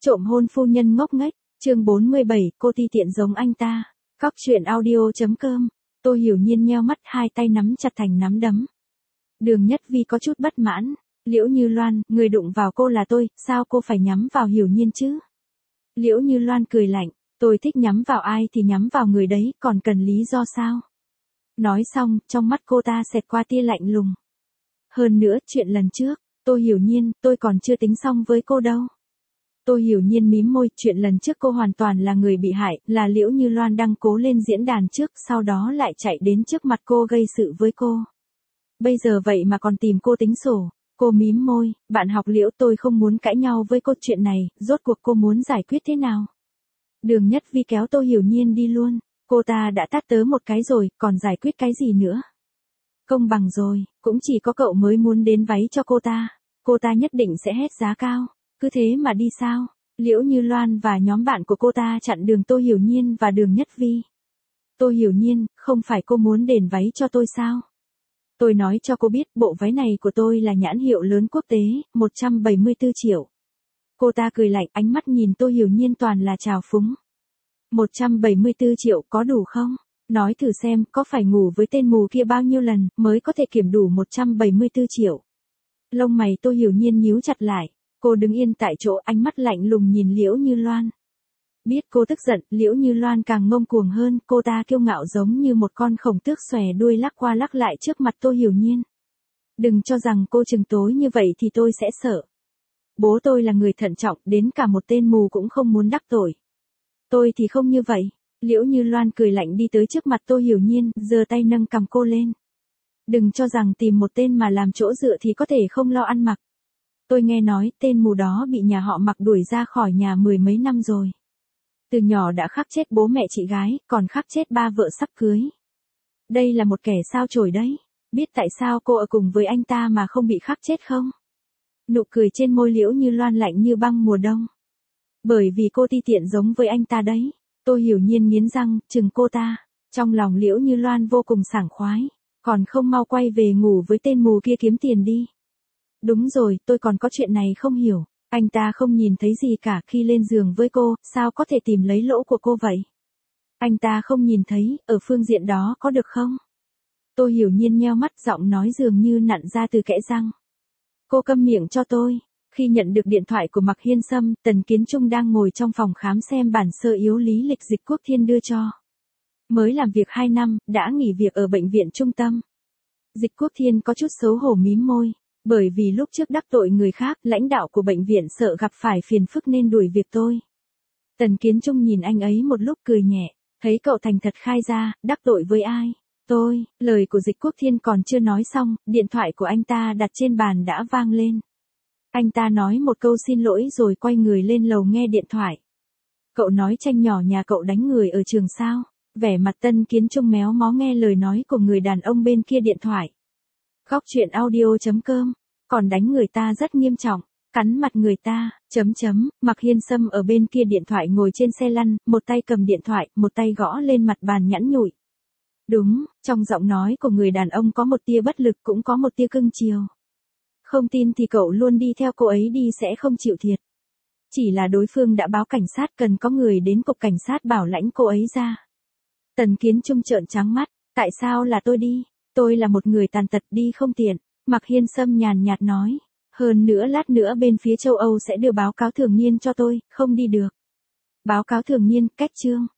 Trộm hôn phu nhân ngốc nghếch, chương 47, cô ti tiện giống anh ta. Cóc truyện audio.com. Tô Hiểu Nhiên nheo mắt, hai tay nắm chặt thành nắm đấm. Đường Nhất Vi có chút bất mãn. Liễu Như Loan, người đụng vào cô là tôi, sao cô phải nhắm vào Hiểu Nhiên chứ? Liễu Như Loan cười lạnh, tôi thích nhắm vào ai thì nhắm vào người đấy, còn cần lý do sao? Nói xong, trong mắt cô ta xẹt qua tia lạnh lùng. Hơn nữa, chuyện lần trước, Tô Hiểu Nhiên, tôi còn chưa tính xong với cô đâu. Tô Hiểu Nhiên mím môi, chuyện lần trước cô hoàn toàn là người bị hại, là Liễu Như Loan đăng cố lên diễn đàn trước, sau đó lại chạy đến trước mặt cô gây sự với cô. Bây giờ vậy mà còn tìm cô tính sổ. Cô mím môi, bạn học Liễu, tôi không muốn cãi nhau với cô, chuyện này, rốt cuộc cô muốn giải quyết thế nào? Đường Nhất Vi kéo Tô Hiểu Nhiên đi luôn, cô ta đã tát tớ một cái rồi, còn giải quyết cái gì nữa? Công bằng rồi, cũng chỉ có cậu mới muốn đến váy cho cô ta nhất định sẽ hét giá cao, cứ thế mà đi sao? Liễu Như Loan và nhóm bạn của cô ta chặn đường Tô Hiểu Nhiên và Đường Nhất Vi. Tô Hiểu Nhiên, không phải cô muốn đền váy cho tôi sao? Tôi nói cho cô biết, bộ váy này của tôi là nhãn hiệu lớn quốc tế, 174 triệu. Cô ta cười lạnh, ánh mắt nhìn Tô Hiểu Nhiên toàn là trào phúng. 174 triệu có đủ không? Nói thử xem, có phải ngủ với tên mù kia bao nhiêu lần mới có thể kiểm đủ 174 triệu? Lông mày Tô Hiểu Nhiên nhíu chặt lại, cô đứng yên tại chỗ, ánh mắt lạnh lùng nhìn Liễu Như Loan. Biết cô tức giận, Liễu Như Loan càng ngông cuồng hơn, cô ta kiêu ngạo giống như một con khổng tước xòe đuôi lắc qua lắc lại trước mặt Tô Hiểu Nhiên. Đừng cho rằng cô chừng tối như vậy thì tôi sẽ sợ. Bố tôi là người thận trọng, đến cả một tên mù cũng không muốn đắc tội. Tôi thì không như vậy. Liễu Như Loan cười lạnh đi tới trước mặt Tô Hiểu Nhiên, giơ tay nâng cằm cô lên. Đừng cho rằng tìm một tên mà làm chỗ dựa thì có thể không lo ăn mặc. Tôi nghe nói tên mù đó bị nhà họ Mặc đuổi ra khỏi nhà 10 mấy năm rồi. Từ nhỏ đã khắc chết bố mẹ chị gái, còn khắc chết ba vợ sắp cưới. Đây là một kẻ sao chổi đấy. Biết tại sao cô ở cùng với anh ta mà không bị khắc chết không? Nụ cười trên môi Liễu Như Loan lạnh như băng mùa đông. Bởi vì cô ti tiện giống với anh ta đấy. Tô Hiểu Nhiên nghiến răng, chừng cô ta. Trong lòng Liễu Như Loan vô cùng sảng khoái. Còn không mau quay về ngủ với tên mù kia kiếm tiền đi. Đúng rồi, tôi còn có chuyện này không hiểu. Anh ta không nhìn thấy gì cả khi lên giường với cô, sao có thể tìm lấy lỗ của cô vậy? Anh ta không nhìn thấy, ở phương diện đó có được không? Tô Hiểu Nhiên nheo mắt, giọng nói dường như nặn ra từ kẽ răng. Cô câm miệng cho tôi. Khi nhận được điện thoại của Mạc Hiên Sâm, Tần Kiến Trung đang ngồi trong phòng khám xem bản sơ yếu lý lịch Dịch Quốc Thiên đưa cho. Mới làm việc 2 năm, đã nghỉ việc ở bệnh viện trung tâm. Dịch Quốc Thiên có chút xấu hổ mím môi. Bởi vì lúc trước đắc tội người khác, lãnh đạo của bệnh viện sợ gặp phải phiền phức nên đuổi việc tôi. Tần Kiến Trung nhìn anh ấy một lúc cười nhẹ, thấy cậu thành thật khai ra, đắc tội với ai? Tôi, lời của Dịch Quốc Thiên còn chưa nói xong, điện thoại của anh ta đặt trên bàn đã vang lên. Anh ta nói một câu xin lỗi rồi quay người lên lầu nghe điện thoại. Cậu nói Tranh nhỏ nhà cậu đánh người ở trường sao? Vẻ mặt Tần Kiến Trung méo mó nghe lời nói của người đàn ông bên kia điện thoại. Cóc truyện audio.com, còn đánh người ta rất nghiêm trọng, cắn mặt người ta, Mạc Hiên Sâm ở bên kia điện thoại ngồi trên xe lăn, một tay cầm điện thoại, một tay gõ lên mặt bàn nhẵn nhụi. Đúng, trong giọng nói của người đàn ông có một tia bất lực cũng có một tia cưng chiều. Không tin thì cậu luôn đi theo cô ấy đi sẽ không chịu thiệt. Chỉ là đối phương đã báo cảnh sát, cần có người đến cục cảnh sát bảo lãnh cô ấy ra. Tần Kiến Trung trợn trắng mắt, tại sao là tôi đi? Tôi là một người tàn tật đi không tiện. Mạc Hiên Sâm nhàn nhạt nói. Hơn nữa lát nữa bên phía châu Âu sẽ đưa báo cáo thường niên cho tôi, không đi được. Báo cáo thường niên, cách chương.